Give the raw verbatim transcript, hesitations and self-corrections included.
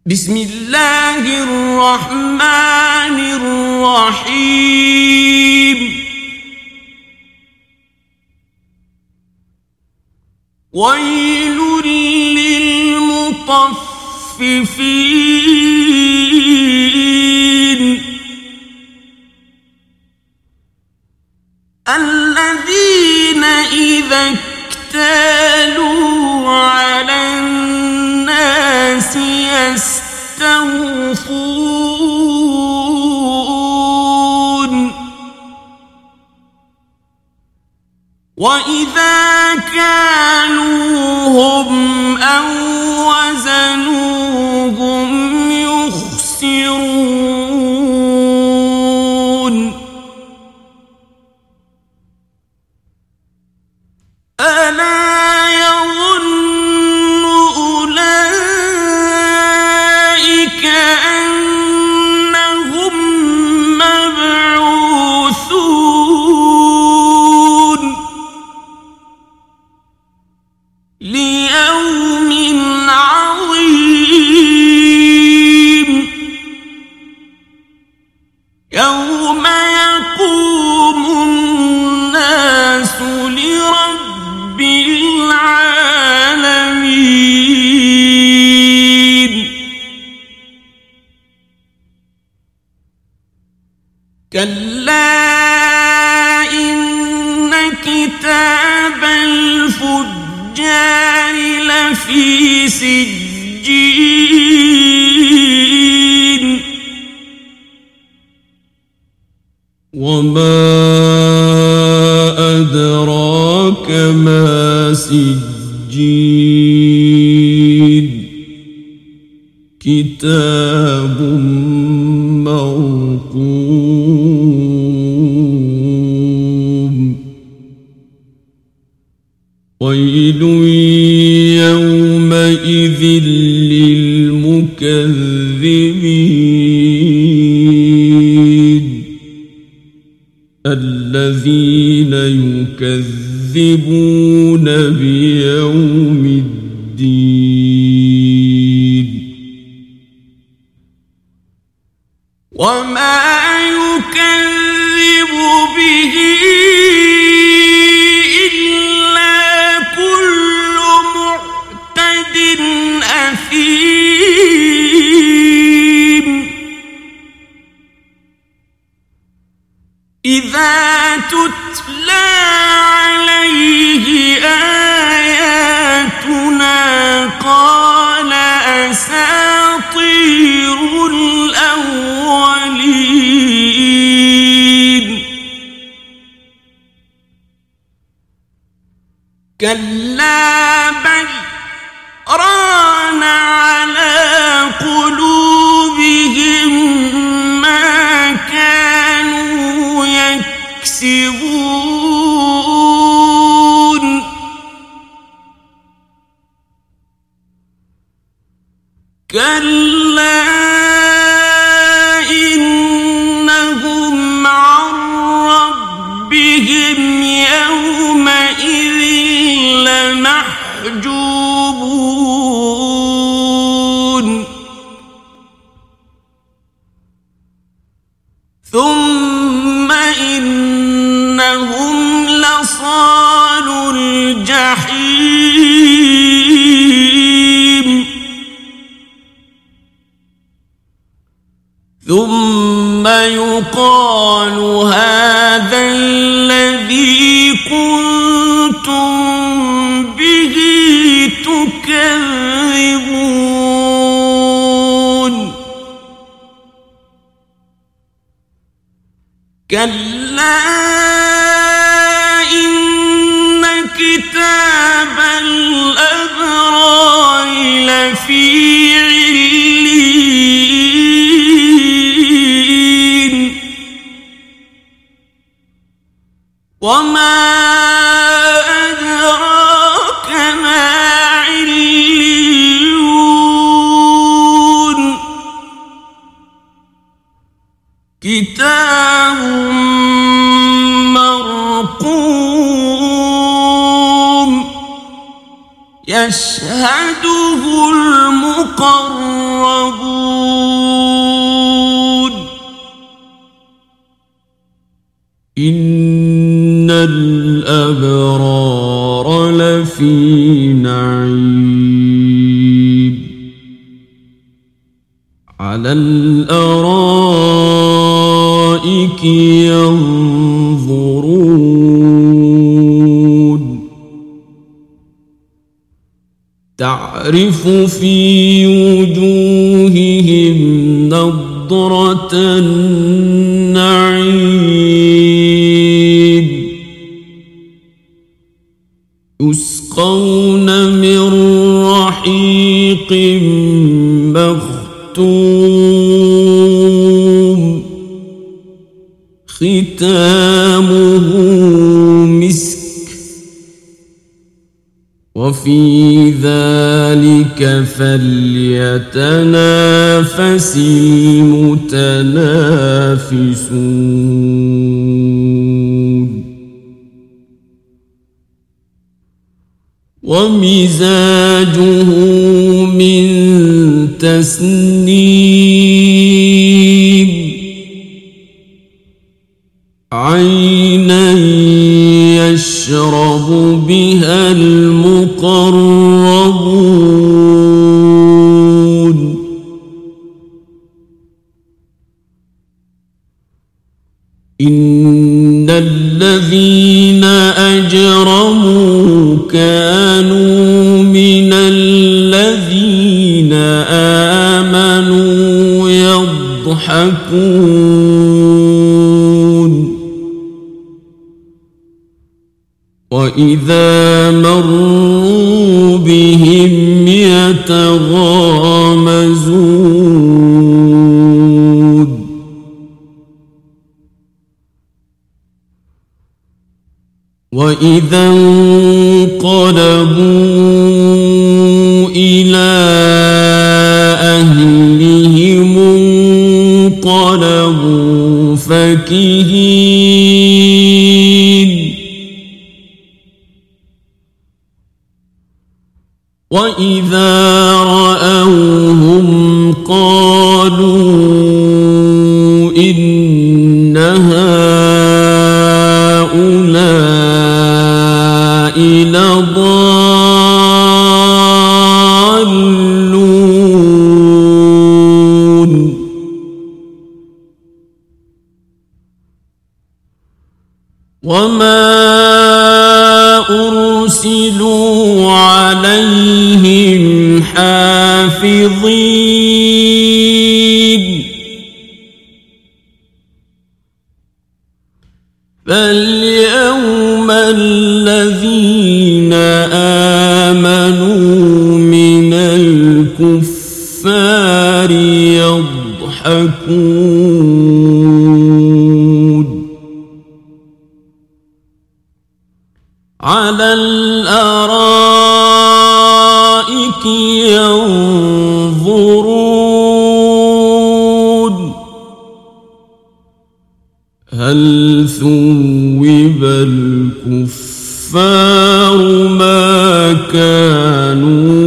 بسم الله الرحمن الرحيم ويل للمطففين الذين إذا اكتالوا على الناس يستوفون وإذا كالوهم أو وزنوهم يخسرون ألا يظن أولئك أنهم مبعوثون ليوم عظيم يوم يقوم الناس لرب العالمين كلا إن كتاب الفجار لفي سجين وما أدراك ما سجين كتاب مرقوم ويل يومئذ للمكذبين الذين يكذبون بيوم الدين وما يكذب به إلا كل معتد أثيم إذا تتلى عليه آياتنا قال أساطير الأولين كلا بل ران على قلوبهم ما كانوا يكسبون كلا إنهم عن ربهم يومئذ لمحجوبون ثم إنهم لصالو الجحيم ثم يقال هذا الذي كنتم به تكذبون كلا إن كتاب الأبرار لفي عليين وما أدراك ما عليون كتاب مرقوم يشهده المقربون المقربون إن الأبرار لفي نعيم على الأرائك ينظرون تعرف في وجوههم نضرة النعيم يسقون من رحيق مختوم ختامه مسك وفي ذلك فليتنافس المتنافسون ومزاجه من تسنيم عينا يشرب بها المقربون إن الذين أجرموا كانوا من الذين آمنوا يضحكون وإذا مروا بهم يتغامزون وإذا انقلبوا إلى أهلهم انقلبوا فكهين وإذا رأوهم قالوا إن هؤلاء لضالون وما أرسلوا عليهم حافظين فاليوم الذين آمنوا من الكفار يضحكون على الأرائك ينظرون هل ثوب الكفار ما كانوا